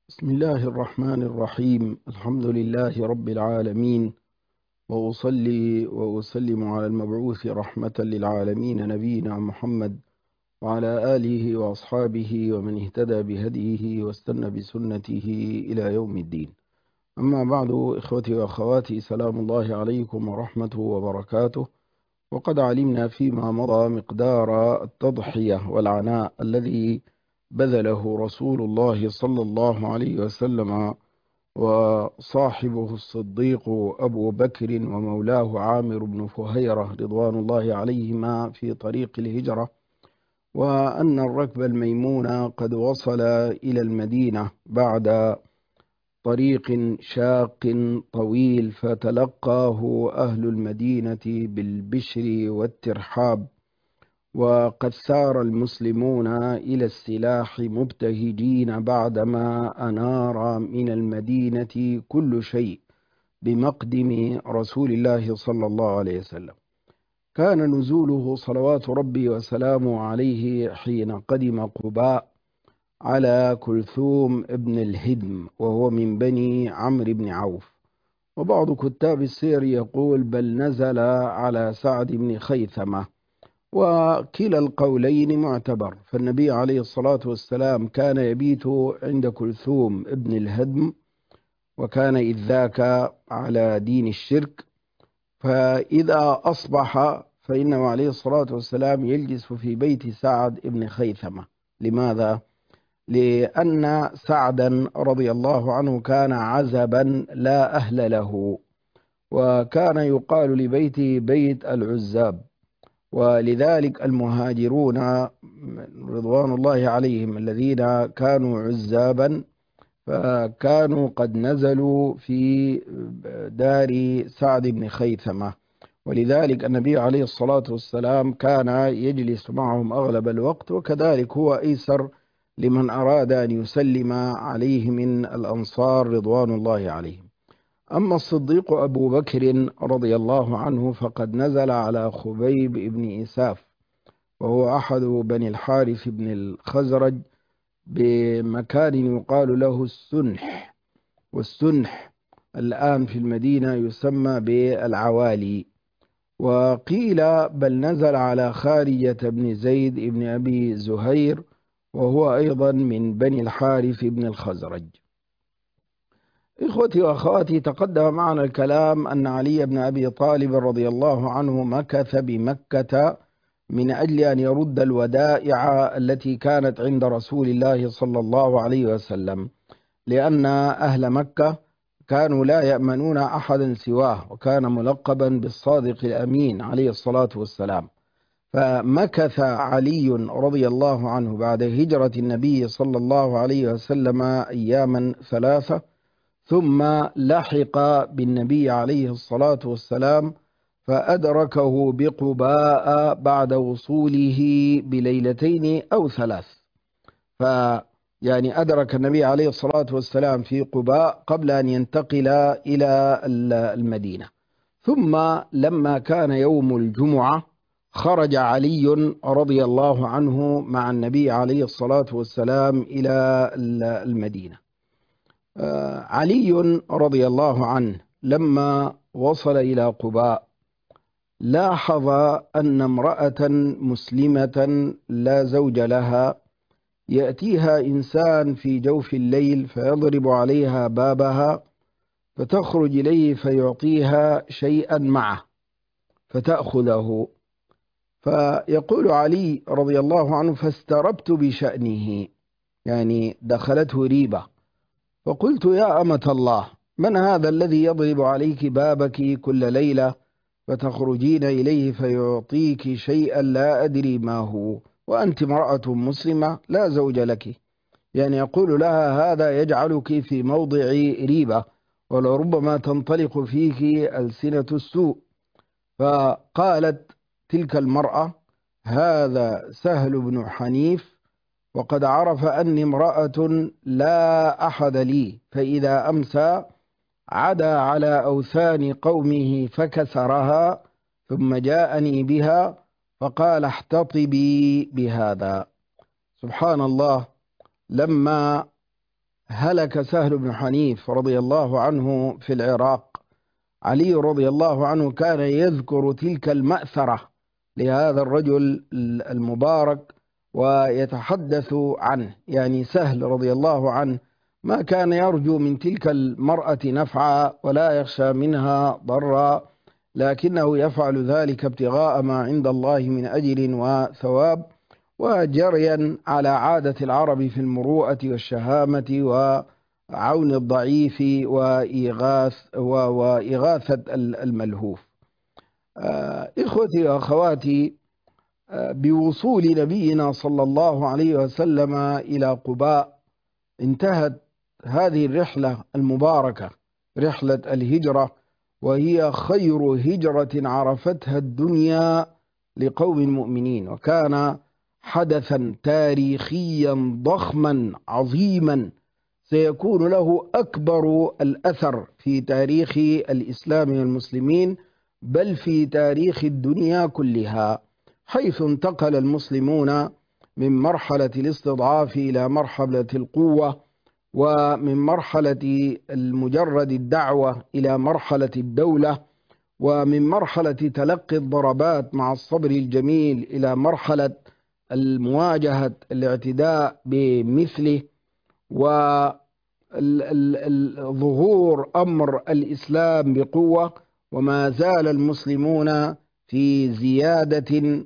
بسم الله الرحمن الرحيم. الحمد لله رب العالمين، وأصلي وأسلم على المبعوث رحمة للعالمين نبينا محمد وعلى آله وأصحابه ومن اهتدى بهديه واستنى بسنته إلى يوم الدين. أما بعد، إخوتي وأخواتي، سلام الله عليكم ورحمته وبركاته. وقد علمنا فيما مضى مقدار التضحية والعناء الذي بذله رسول الله صلى الله عليه وسلم وصاحبه الصديق أبو بكر ومولاه عامر بن فهيرة رضوان الله عليهما في طريق الهجرة، وأن الركب الميمون قد وصل إلى المدينة بعد طريق شاق طويل، فتلقاه أهل المدينة بالبشر والترحاب، وقد سار المسلمون إلى السلاح مبتهجين بعدما أنار من المدينة كل شيء بمقدم رسول الله صلى الله عليه وسلم. كان نزوله صلوات ربي وسلامه عليه حين قدم قباء على كلثوم ابن الهدم، وهو من بني عمرو بن عوف. وبعض كتاب السير يقول بل نزل على سعد بن خيثمة، وكلا القولين معتبر. فالنبي عليه الصلاة والسلام كان يبيت عند كلثوم ابن الهدم، وكان إذ ذاك على دين الشرك. فإذا أصبح فإنه عليه الصلاة والسلام يجلس في بيت سعد ابن خيثمة. لماذا؟ لأن سعدا رضي الله عنه كان عزبا لا أهل له، وكان يقال لبيته بيت العزاب. ولذلك المهاجرون رضوان الله عليهم الذين كانوا عزابا فكانوا قد نزلوا في دار سعد بن خيثمة، ولذلك النبي عليه الصلاة والسلام كان يجلس معهم أغلب الوقت، وكذلك هو أيسر لمن أراد أن يسلم عليه من الأنصار رضوان الله عليهم. أما الصديق أبو بكر رضي الله عنه فقد نزل على خبيب بن إساف، وهو أحد بني الحارث بن الخزرج، بمكان يقال له السنح. والسنح الآن في المدينة يسمى بالعوالي. وقيل بل نزل على خارجة بن زيد بن أبي زهير، وهو أيضا من بني الحارث بن الخزرج. إخوتي وأخواتي، تقدم معنا الكلام أن علي بن أبي طالب رضي الله عنه مكث بمكة من أجل أن يرد الودائع التي كانت عند رسول الله صلى الله عليه وسلم، لأن أهل مكة كانوا لا يأمنون أحدا سواه، وكان ملقبا بالصادق الأمين عليه الصلاة والسلام. فمكث علي رضي الله عنه بعد هجرة النبي صلى الله عليه وسلم أياما ثلاثة، ثم لحق بالنبي عليه الصلاة والسلام فأدركه بقباء بعد وصوله بليلتين أو ثلاث. يعني أدرك النبي عليه الصلاة والسلام في قباء قبل أن ينتقل إلى المدينة. ثم لما كان يوم الجمعة خرج علي رضي الله عنه مع النبي عليه الصلاة والسلام إلى المدينة. علي رضي الله عنه لما وصل إلى قباء لاحظ أن امرأة مسلمة لا زوج لها يأتيها إنسان في جوف الليل فيضرب عليها بابها، فتخرج إليه فيعطيها شيئا معه فتأخذه. فيقول علي رضي الله عنه فاستربت بشأنه، يعني دخلته ريبة، فقلت يا أمة الله، من هذا الذي يضرب عليك بابك كل ليلة فتخرجين إليه فيعطيك شيئا لا أدري ما هو، وأنت امرأة مسلمة لا زوج لك؟ يعني يقول لها هذا يجعلك في موضع ريبة، ولربما تنطلق فيك ألسنة السوء. فقالت تلك المرأة هذا سهل بن حنيف، وقد عرف أني امرأة لا أحد لي، فإذا أمسى عدا على أوثان قومه فكسرها، ثم جاءني بها فقال احتطبي بهذا. سبحان الله، لما هلك سهل بن حنيف رضي الله عنه في العراق. علي رضي الله عنه كان يذكر تلك المأثرة لهذا الرجل المبارك ويتحدث عنه، يعني سهل رضي الله عنه ما كان يرجو من تلك المرأة نفعا ولا يخشى منها ضرا، لكنه يفعل ذلك ابتغاء ما عند الله من أجر وثواب، وجريا على عادة العرب في المروءة والشهامة وعون الضعيف وإغاثة الملهوف. إخوتي وأخواتي، بوصول نبينا صلى الله عليه وسلم إلى قباء انتهت هذه الرحلة المباركة، رحلة الهجرة، وهي خير هجرة عرفتها الدنيا لقوم المؤمنين، وكان حدثا تاريخيا ضخما عظيما سيكون له أكبر الأثر في تاريخ الإسلام والمسلمين، بل في تاريخ الدنيا كلها، حيث انتقل المسلمون من مرحلة الاستضعاف إلى مرحلة القوة، ومن مرحلة المجرد الدعوة إلى مرحلة الدولة، ومن مرحلة تلقي الضربات مع الصبر الجميل إلى مرحلة المواجهة الاعتداء بمثله، وظهور أمر الإسلام بقوة. وما زال المسلمون في زيادة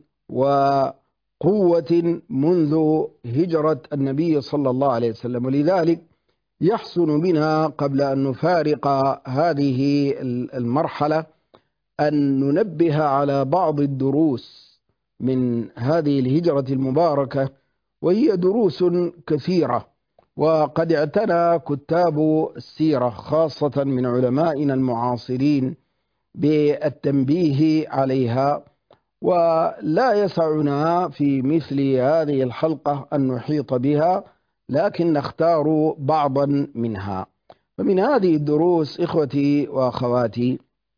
وقوة منذ هجرة النبي صلى الله عليه وسلم، ولذلك يحسن بنا قبل أن نفارق هذه المرحلة أن ننبه على بعض الدروس من هذه الهجرة المباركة، وهي دروس كثيرة، وقد اعتنى كتاب السيرة خاصة من علمائنا المعاصرين بالتنبيه عليها، ولا يسعنا في مثل هذه الحلقة أن نحيط بها، لكن نختار بعضا منها. فمن هذه الدروس إخوتي وأخواتي،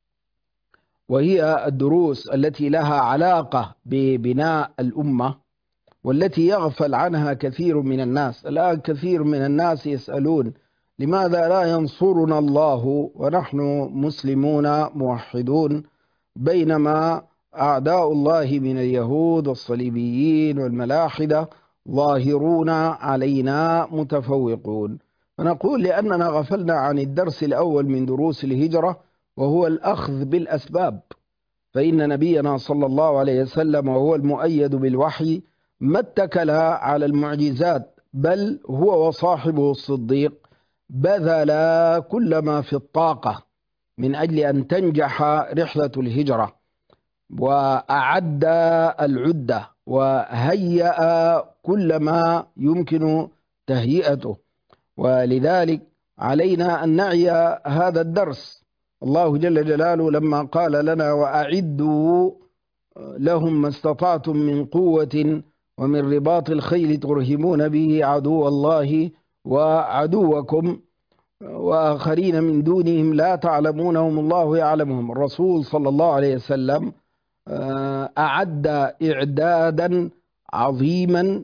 وهي الدروس التي لها علاقة ببناء الأمة، والتي يغفل عنها كثير من الناس. الآن كثير من الناس يسألون لماذا لا ينصرنا الله ونحن مسلمون موحدون، بينما أعداء الله من اليهود والصليبيين والملاحدة ظاهرون علينا متفوقون. فنقول لأننا غفلنا عن الدرس الأول من دروس الهجرة، وهو الأخذ بالأسباب. فإن نبينا صلى الله عليه وسلم وهو المؤيد بالوحي ما اتكل على المعجزات، بل هو وصاحبه الصديق بذل كل ما في الطاقة من أجل أن تنجح رحلة الهجرة، وأعد العدة وهيأ كل ما يمكن تهيئته. ولذلك علينا أن نعي هذا الدرس. الله جل جلاله لما قال لنا وأعدوا لهم ما استطعتم من قوة ومن رباط الخيل ترهبون به عدو الله وعدوكم وآخرين من دونهم لا تعلمونهم الله يعلمهم، الرسول صلى الله عليه وسلم أعد إعدادا عظيما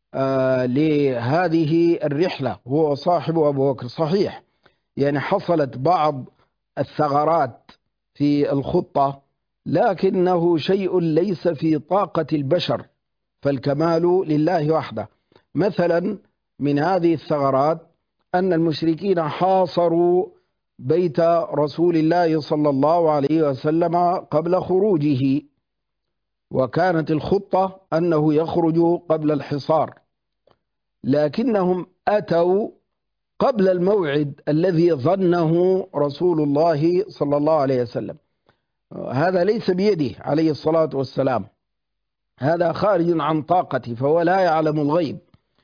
لهذه الرحلة هو صاحب أبو بكر. صحيح يعني حصلت بعض الثغرات في الخطة، لكنه شيء ليس في طاقة البشر، فالكمال لله وحده. مثلا من هذه الثغرات أن المشركين حاصروا بيت رسول الله صلى الله عليه وسلم قبل خروجه، وكانت الخطة أنه يخرج قبل الحصار، لكنهم أتوا قبل الموعد الذي ظنه رسول الله صلى الله عليه وسلم. هذا ليس بيده عليه الصلاة والسلام، هذا خارج عن طاقته، فهو لا يعلم الغيب.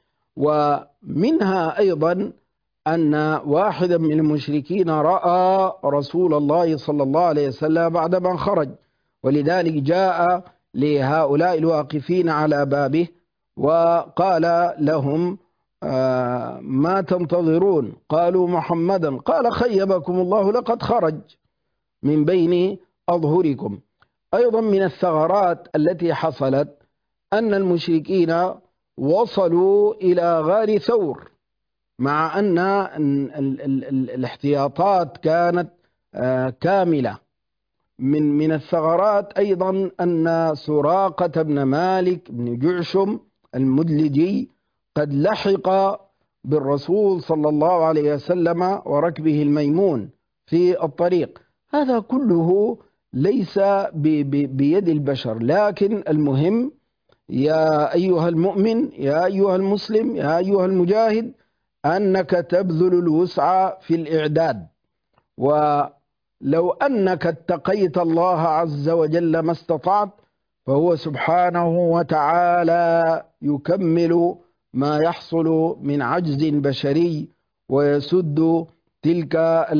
ومنها أيضا أن واحدا من المشركين رأى رسول الله صلى الله عليه وسلم بعدما خرج، ولذلك جاء لهؤلاء الواقفين على بابه وقال لهم ما تنتظرون؟ قالوا محمدا. قال خيبكم الله لقد خرج من بين أظهركم. أيضا من الثغرات التي حصلت أن المشركين وصلوا إلى غار ثور، مع أن الاحتياطات كانت كاملة. من الثغرات أيضا أن سراقة بن مالك بن جعشم المدلجي قد لحق بالرسول صلى الله عليه وسلم وركبه الميمون في الطريق. هذا كله ليس بيد البشر، لكن المهم يا أيها المؤمن، يا أيها المسلم، يا أيها المجاهد، أنك تبذل الوسع في الإعداد. ولو أنك اتقيت الله عز وجل ما استطعت، فهو سبحانه وتعالى يكمل ما يحصل من عجز بشري ويسد تلك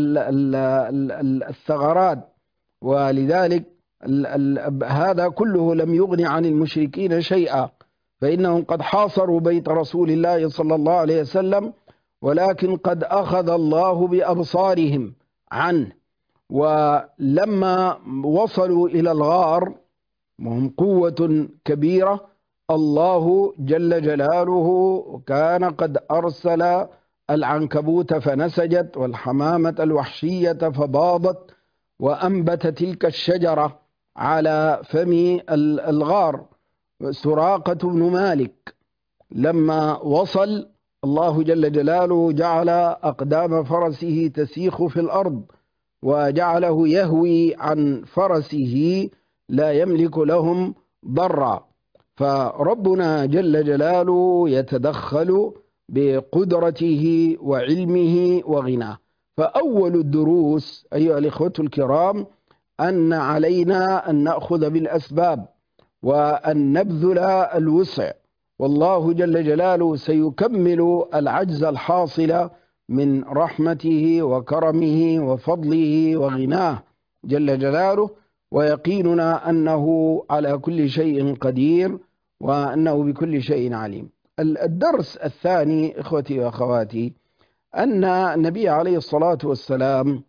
الثغرات. ولذلك هذا كله لم يغن عن المشركين شيئا، فإنهم قد حاصروا بيت رسول الله صلى الله عليه وسلم، ولكن قد أخذ الله بأبصارهم عنه. ولما وصلوا إلى الغار وهم قوة كبيرة، الله جل جلاله كان قد أرسل العنكبوت فنسجت، والحمامة الوحشية فباضت وأنبت تلك الشجرة على فم الغار. سراقة بن مالك لما وصل، الله جل جلاله جعل أقدام فرسه تسيخ في الأرض، وجعله يهوي عن فرسه لا يملك لهم ضرا. فربنا جل جلاله يتدخل بقدرته وعلمه وغناه. فأول الدروس أيها الإخوة الكرام أن علينا أن نأخذ بالأسباب وأن نبذل الوسع، والله جل جلاله سيكمل العجز الحاصل من رحمته وكرمه وفضله وغناه جل جلاله، ويقيننا أنه على كل شيء قدير وأنه بكل شيء عليم. الدرس الثاني إخوتي وأخواتي أن النبي عليه الصلاة والسلام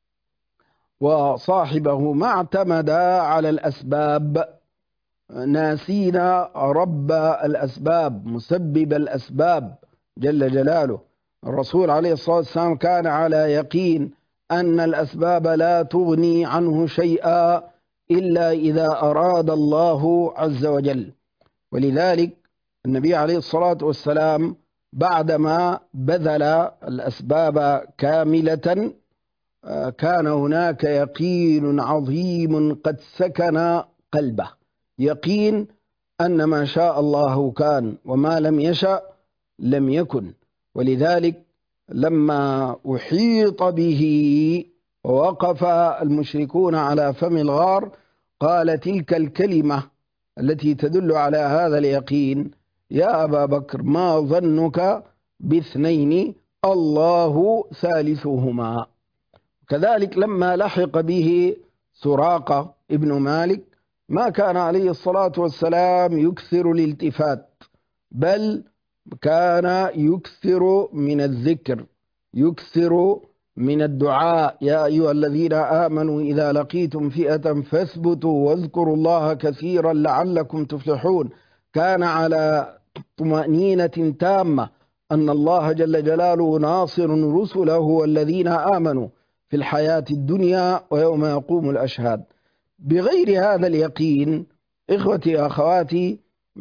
وصاحبه ما اعتمدا على الأسباب، ناسين رب الأسباب مسبب الأسباب جل جلاله. الرسول عليه الصلاة والسلام كان على يقين أن الأسباب لا تغني عنه شيئا إلا إذا أراد الله عز وجل. ولذلك النبي عليه الصلاة والسلام بعدما بذل الأسباب كاملة كان هناك يقين عظيم قد سكن قلبه، يقين أن ما شاء الله كان وما لم يشأ لم يكن. ولذلك لما أحيط به ووقف المشركون على فم الغار قال تلك الكلمة التي تدل على هذا اليقين: يا أبا بكر ما ظنك باثنين الله ثالثهما. كذلك لما لحق به سراقة ابن مالك ما كان عليه الصلاة والسلام يكثر الالتفات، بل كان يكثر من الذكر، يكثر من الدعاء: يا أيها الذين آمنوا إذا لقيتم فئة فاثبتوا واذكروا الله كثيرا لعلكم تفلحون. كان على طمأنينة تامة أن الله جل جلاله ناصر رسله والذين آمنوا في الحياة الدنيا ويوم يقوم الأشهاد. بغير هذا اليقين إخوتي أخواتي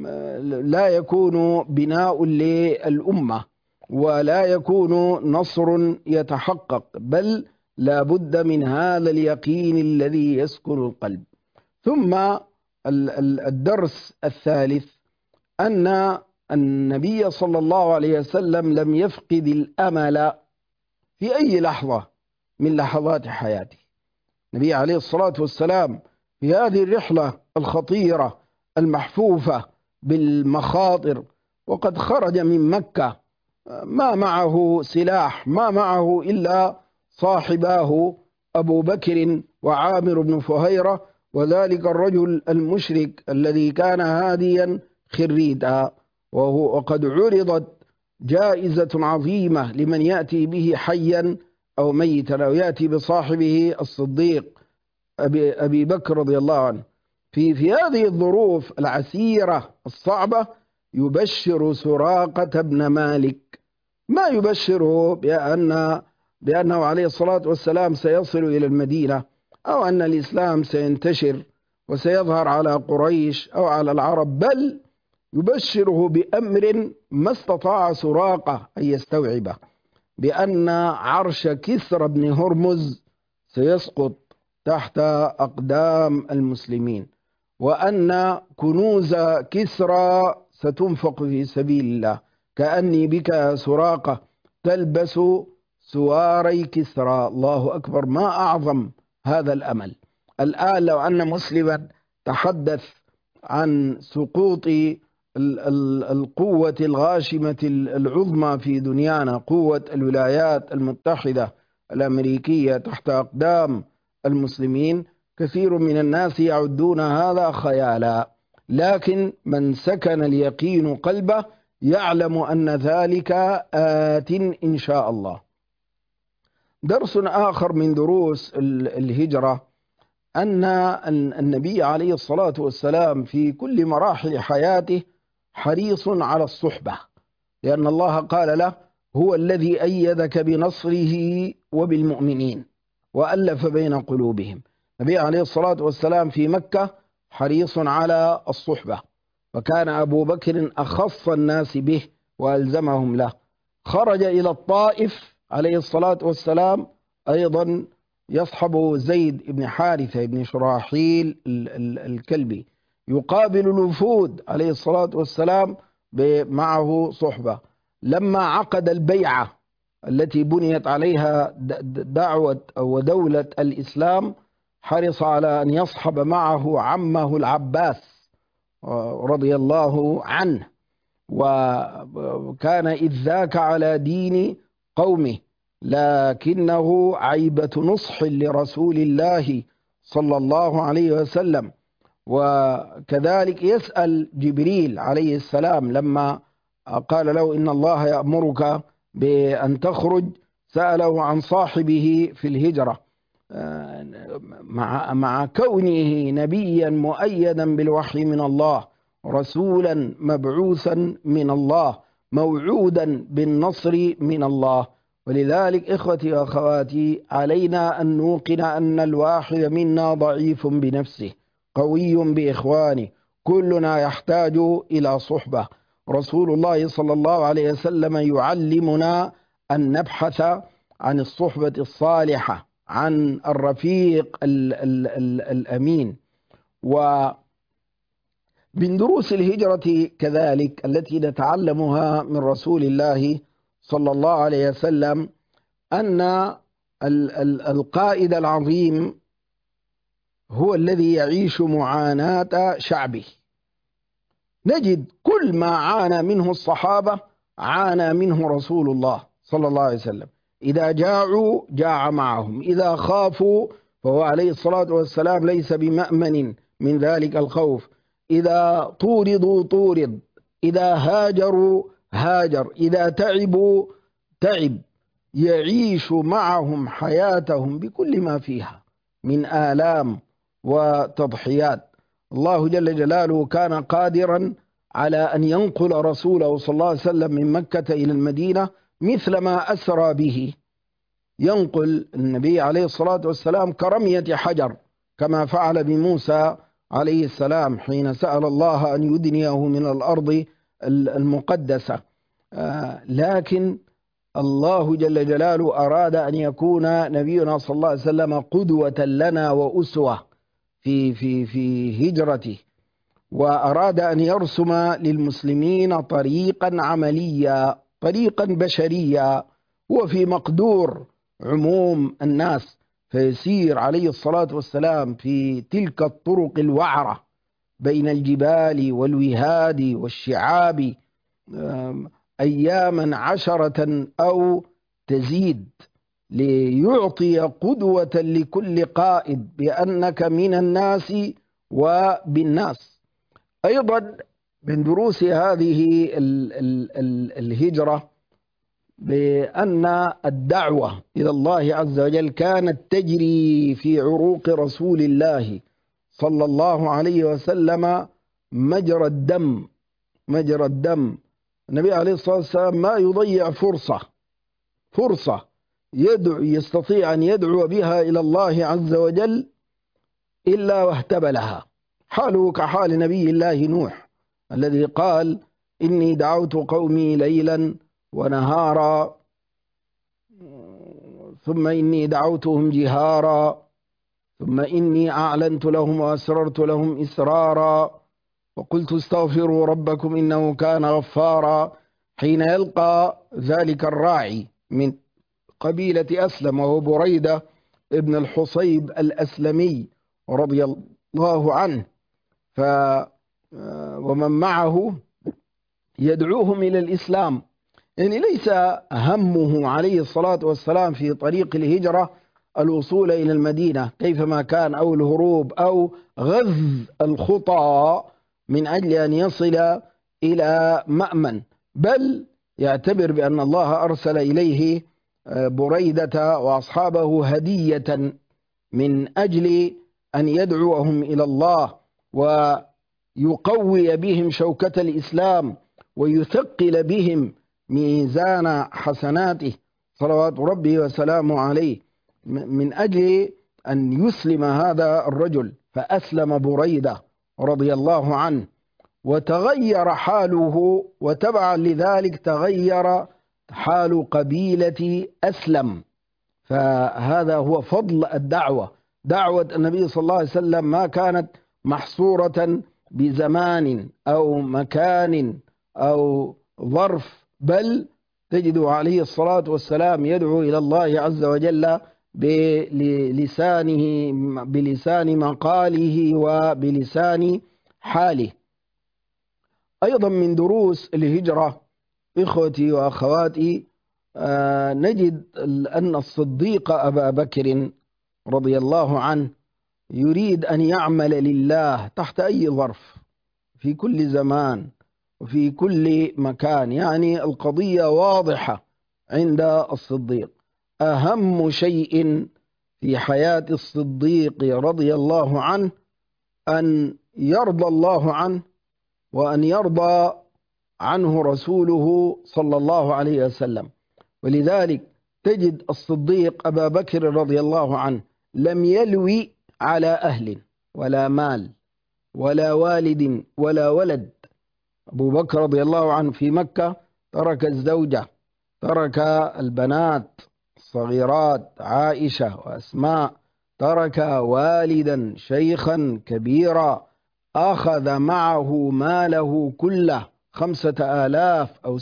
لا يكون بناء للأمة ولا يكون نصر يتحقق، بل لا بد من هذا اليقين الذي يسكن القلب. ثم الدرس الثالث أن النبي صلى الله عليه وسلم لم يفقد الأمل في أي لحظة من لحظات حياته. النبي عليه الصلاة والسلام في هذه الرحلة الخطيرة المحفوفة بالمخاطر، وقد خرج من مكة ما معه سلاح، ما معه إلا صاحباه أبو بكر وعامر بن فهيرة، وذلك الرجل المشرك الذي كان هاديا خريدا، وقد عرضت جائزة عظيمة لمن يأتي به حيا أو ميتا، أو يأتي بصاحبه الصديق أبي بكر رضي الله عنه. في هذه الظروف العسيرة الصعبة يبشر سراقة بن مالك ما يبشره بأنه عليه الصلاة والسلام سيصل إلى المدينة، أو أن الإسلام سينتشر وسيظهر على قريش أو على العرب، بل يبشره بأمر ما استطاع سراقة أن يستوعبه، بأن عرش كسرى بن هرمز سيسقط تحت أقدام المسلمين، وأن كنوز كسرى ستنفق في سبيل الله. كأني بك يا سراقة تلبس سواري كسرى. الله أكبر، ما أعظم هذا الأمل. الآن لو أن مسلما تحدث عن سقوط القوة الغاشمة العظمى في دنيانا، قوة الولايات المتحدة الأمريكية تحت أقدام المسلمين، كثير من الناس يعدون هذا خيالا، لكن من سكن اليقين قلبه يعلم أن ذلك آت إن شاء الله. درس آخر من دروس الهجرة أن النبي عليه الصلاة والسلام في كل مراحل حياته حريص على الصحبة، لأن الله قال له: هو الذي أيدك بنصره وبالمؤمنين وألف بين قلوبهم. النبي عليه الصلاة والسلام في مكة حريص على الصحبة، وكان أبو بكر أخص الناس به وألزمهم له. خرج إلى الطائف عليه الصلاة والسلام أيضا يصحب زيد بن حارثة بن شراحيل الكلبي، يقابل الوفود عليه الصلاة والسلام معه صحبة. لما عقد البيعة التي بنيت عليها دعوة ودولة الإسلام، حرص على أن يصحب معه عمه العباس رضي الله عنه، وكان إذ ذاك على دين قومه، لكنه عيبة نصح لرسول الله صلى الله عليه وسلم. وكذلك يسأل جبريل عليه السلام لما قال له: إن الله يأمرك بأن سأله عن صاحبه في الهجرة، مع كونه نبيا مؤيدا بالوحي من الله، رسولا مبعوثا من الله، موعودا بالنصر من الله. ولذلك إخوتي وأخواتي، علينا أن نوقن أن الواحد منا ضعيف بنفسه قوي بإخوانه، كلنا يحتاج إلى صحبة. رسول الله صلى الله عليه وسلم يعلمنا أن نبحث عن الصحبة الصالحة، عن الرفيق الأمين. ومن دروس الهجرة كذلك التي نتعلمها من رسول الله صلى الله عليه وسلم أن القائد العظيم هو الذي يعيش معاناة شعبه. نجد كل ما عانى منه الصحابة عانى منه رسول الله صلى الله عليه وسلم. إذا جاعوا جاع معهم، إذا خافوا فهو عليه الصلاة والسلام ليس بمأمن من ذلك الخوف، إذا طوردوا طورد، إذا هاجروا هاجر، إذا تعبوا تعب، يعيش معهم حياتهم بكل ما فيها من آلام وتضحيات. الله جل جلاله كان قادرا على أن ينقل رسوله صلى الله عليه وسلم من مكة إلى المدينة مثل ما أسرى به، ينقل النبي عليه الصلاة والسلام كرمية حجر، كما فعل بموسى عليه السلام حين سأل الله أن يدنيه من الأرض المقدسة. لكن الله جل جلاله أراد أن يكون نبينا صلى الله عليه وسلم قدوة لنا وأسوة في هجرته، وأراد أن يرسم للمسلمين طريقا عمليا، طريقا بشريا، هو في مقدور عموم الناس، فيسير عليه الصلاة والسلام في تلك الطرق الوعرة بين الجبال والوهاد والشعاب أياما 10 أو تزيد، ليعطي قدوة لكل قائد بأنك من الناس وبالناس. أيضا من دروس هذه الهجرة بأن الدعوة إلى الله عز وجل كانت تجري في عروق رسول الله صلى الله عليه وسلم مجرى الدم، النبي عليه الصلاة والسلام ما يضيع فرصة يستطيع أن يدعو بها إلى الله عز وجل إلا واهتبلها. حاله كحال نبي الله نوح الذي قال: إني دعوت قومي ليلا ونهارا ثم إني دعوتهم جهارا ثم إني أعلنت لهم وأسررت لهم إسرارا وقلت استغفروا ربكم إنه كان غفارا. حين يلقى ذلك الراعي من قبيلة أسلم وهو بريدة ابن الحصيب الأسلمي رضي الله عنه، ومن معه يدعوهم إلى الإسلام، يعني ليس همه عليه الصلاة والسلام في طريق الهجرة الوصول إلى المدينة كيفما كان، أو الهروب، أو غز الخطى من أجل أن يصل إلى مأمن، بل يعتبر بأن الله أرسل إليه بريدة وأصحابه هدية من أجل أن يدعوهم إلى الله ويقوي بهم شوكة الإسلام ويثقل بهم ميزان حسناته صلوات ربي وسلامه عليه، من أجل أن يسلم هذا الرجل. فأسلم بريدة رضي الله عنه وتغير حاله، وتبعا لذلك تغير حال قبيلة أسلم. فهذا هو فضل الدعوة. دعوة النبي صلى الله عليه وسلم ما كانت محصورة بزمان أو مكان أو ظرف، بل تجد عليه الصلاة والسلام يدعو إلى الله عز وجل بلسان مقاله وبلسان حاله. أيضا من دروس الهجرة إخوتي وأخواتي، نجد أن الصديق أبا بكر رضي الله عنه يريد أن يعمل لله تحت أي ظرف في كل زمان وفي كل مكان. يعني القضية واضحة عند الصديق. أهم شيء في حياة الصديق رضي الله عنه أن يرضى الله عنه وأن يرضى عنه رسوله صلى الله عليه وسلم. ولذلك تجد الصديق أبا بكر رضي الله عنه لم يلوي على أهل ولا مال ولا والد ولا ولد. أبو بكر رضي الله عنه في مكة ترك الزوجة، ترك البنات الصغيرات عائشة وأسماء، ترك والدا شيخا كبيرا، أخذ معه ماله كله 5000 أو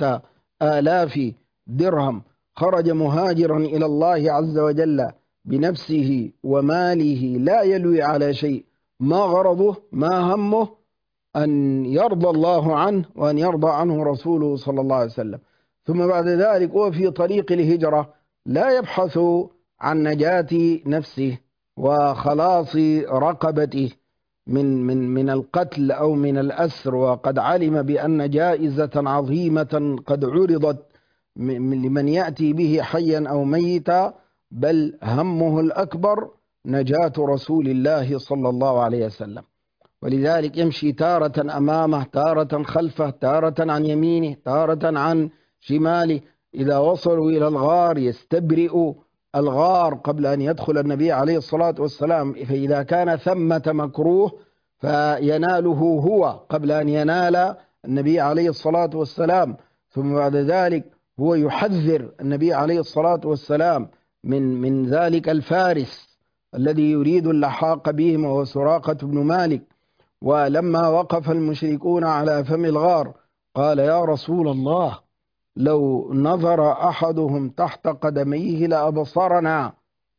6000 درهم، خرج مهاجرا إلى الله عز وجل بنفسه وماله لا يلوي على شيء. ما غرضه، ما همه أن يرضى الله عنه وأن يرضى عنه رسوله صلى الله عليه وسلم. ثم بعد ذلك وفي طريق الهجرة لا يبحث عن نجاة نفسه وخلاص رقبته من القتل أو من الأسر، وقد علم بأن جائزة عظيمة قد عرضت لمن يأتي به حيا أو ميتا، بل همه الأكبر نجاة رسول الله صلى الله عليه وسلم. ولذلك يمشي تارة أمامه، تارة خلفه، تارة عن يمينه، تارة عن شماله. إذا وصلوا إلى الغار يستبرئ الغار قبل أن يدخل النبي عليه الصلاة والسلام، فإذا كان ثمة مكروه فيناله هو قبل أن ينال النبي عليه الصلاة والسلام. ثم بعد ذلك هو يحذر النبي عليه الصلاة والسلام من ذلك الفارس الذي يريد اللحاق بهم، وهو سراقة بن مالك. ولما وقف المشركون على فم الغار قال: يا رسول الله، لو نظر أحدهم تحت قدميه لأبصرنا،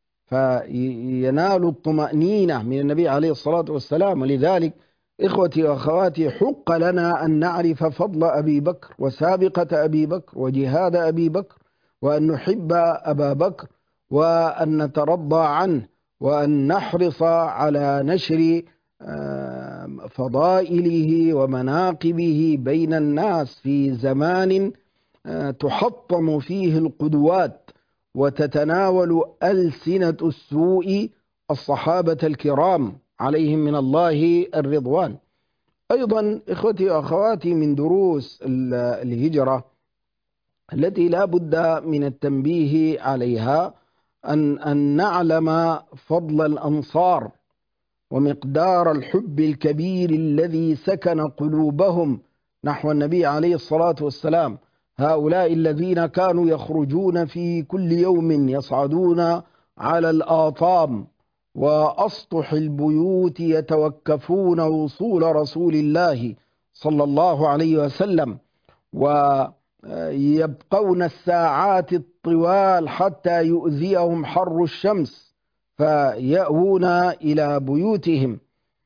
فينال الطمأنينة من النبي عليه الصلاة والسلام. ولذلك إخوتي وأخواتي حق لنا أن نعرف فضل أبي بكر وسابقة أبي بكر وجهاد أبي بكر، وأن نحب أبا بكر وأن نترضى عنه وأن نحرص على نشر فضائله ومناقبه بين الناس في زمان تحطم فيه القدوات وتتناول ألسنة السوء الصحابة الكرام عليهم من الله الرضوان. أيضا إخوتي وأخواتي من دروس الهجرة التي لا بد من التنبيه عليها أن نعلم فضل الأنصار ومقدار الحب الكبير الذي سكن قلوبهم نحو النبي عليه الصلاة والسلام. هؤلاء الذين كانوا يخرجون في كل يوم يصعدون على الآطام وأسطح البيوت يتوكفون وصول رسول الله صلى الله عليه وسلم، ويبقون الساعات الطوال حتى يؤذيهم حر الشمس فيأوون إلى بيوتهم.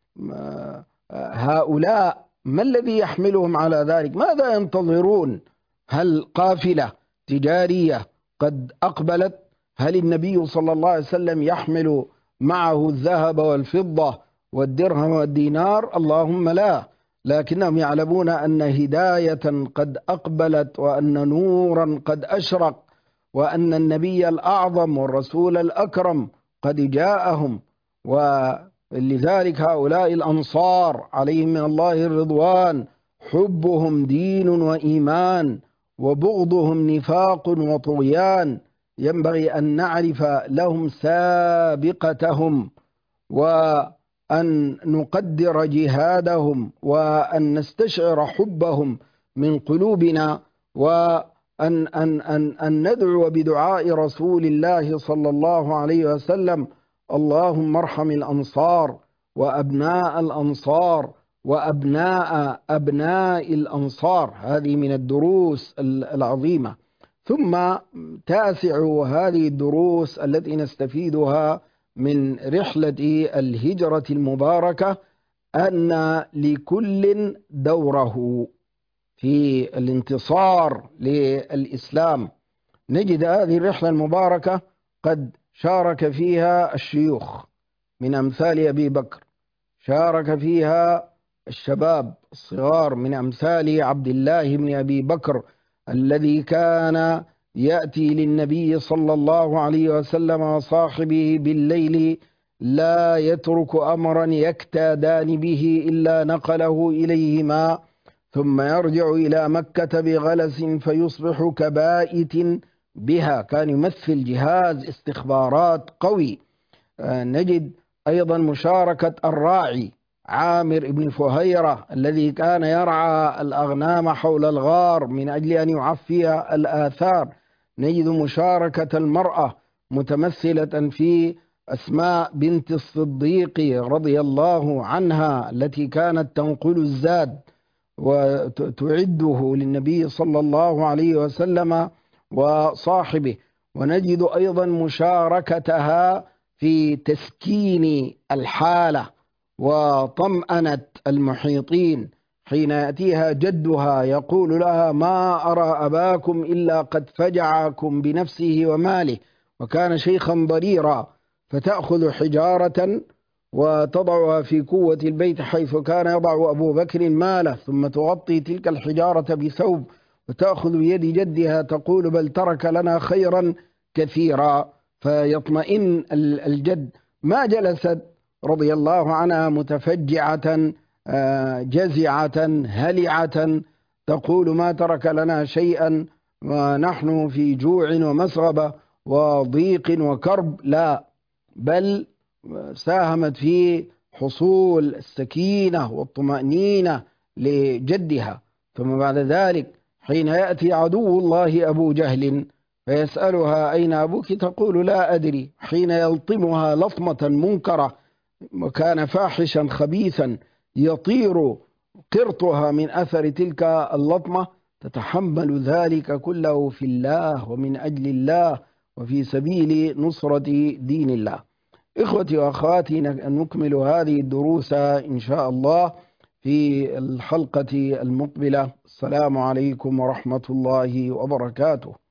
هؤلاء ما الذي يحملهم على ذلك؟ ماذا ينتظرون؟ هل قافلة تجارية قد أقبلت؟ هل النبي صلى الله عليه وسلم يحمل معه الذهب والفضة والدرهم والدينار؟ اللهم لا، لكنهم يعلمون أن هداية قد أقبلت، وأن نورا قد أشرق، وأن النبي الأعظم والرسول الأكرم قد جاءهم. ولذلك هؤلاء الأنصار عليهم من الله الرضوان حبهم دين وإيمان، وبغضهم نفاق وطغيان. ينبغي أن نعرف لهم سابقتهم، وأن نقدر جهادهم، وأن نستشعر حبهم من قلوبنا، وأن أن ندعو بدعاء رسول الله صلى الله عليه وسلم: اللهم ارحم الأنصار وأبناء الأنصار وأبناء أبناء الأنصار. هذه من الدروس العظيمة. ثم تاسع هذه الدروس التي نستفيدها من رحلة الهجرة المباركة أن لكل دوره في الانتصار للإسلام. نجد هذه الرحلة المباركة قد شارك فيها الشيوخ من أمثال أبي بكر، شارك فيها الشباب الصغار من أمثال عبد الله بن أبي بكر الذي كان يأتي للنبي صلى الله عليه وسلم وصاحبه بالليل لا يترك أمرا يكتادان به إلا نقله إليهما، ثم يرجع إلى مكة بغلس فيصبح كبائت بها. كان يمثل جهاز استخبارات قوي. نجد أيضا مشاركة الراعي عامر بن فهيرة الذي كان يرعى الأغنام حول الغار من أجل أن يعفي الآثار. نجد مشاركة المرأة متمثلة في أسماء بنت الصديق رضي الله عنها التي كانت تنقل الزاد وتعده للنبي صلى الله عليه وسلم وصاحبه. ونجد أيضا مشاركتها في تسكين الحالة وطمأنة المحيطين حين يأتيها جدها يقول لها: ما أرى أباكم إلا قد فجعكم بنفسه وماله، وكان شيخا ضريرا، فتأخذ حجارة وتضعها في كوة البيت حيث كان يضع أبو بكر ماله، ثم تغطي تلك الحجارة بثوب وتأخذ بيد جدها تقول: بل ترك لنا خيرا كثيرا. فيطمئن الجد. ما جلست رضي الله عنها متفجعة جزعة هلعة تقول: ما ترك لنا شيئا ونحن في جوع ومسغبة وضيق وكرب. لا، بل ساهمت في حصول السكينة والطمأنينة لجدها. ثم بعد ذلك حين يأتي عدو الله أبو جهل فيسألها: أين أبوك؟ تقول: لا أدري. حين يلطمها لطمة منكرة وكان فاحشا خبيثا يطير قرطها من أثر تلك اللطمة، تتحمل ذلك كله في الله ومن أجل الله وفي سبيل نصرة دين الله. إخوتي وأخواتي، نكمل هذه الدروس إن شاء الله في الحلقة المقبلة. السلام عليكم ورحمة الله وبركاته.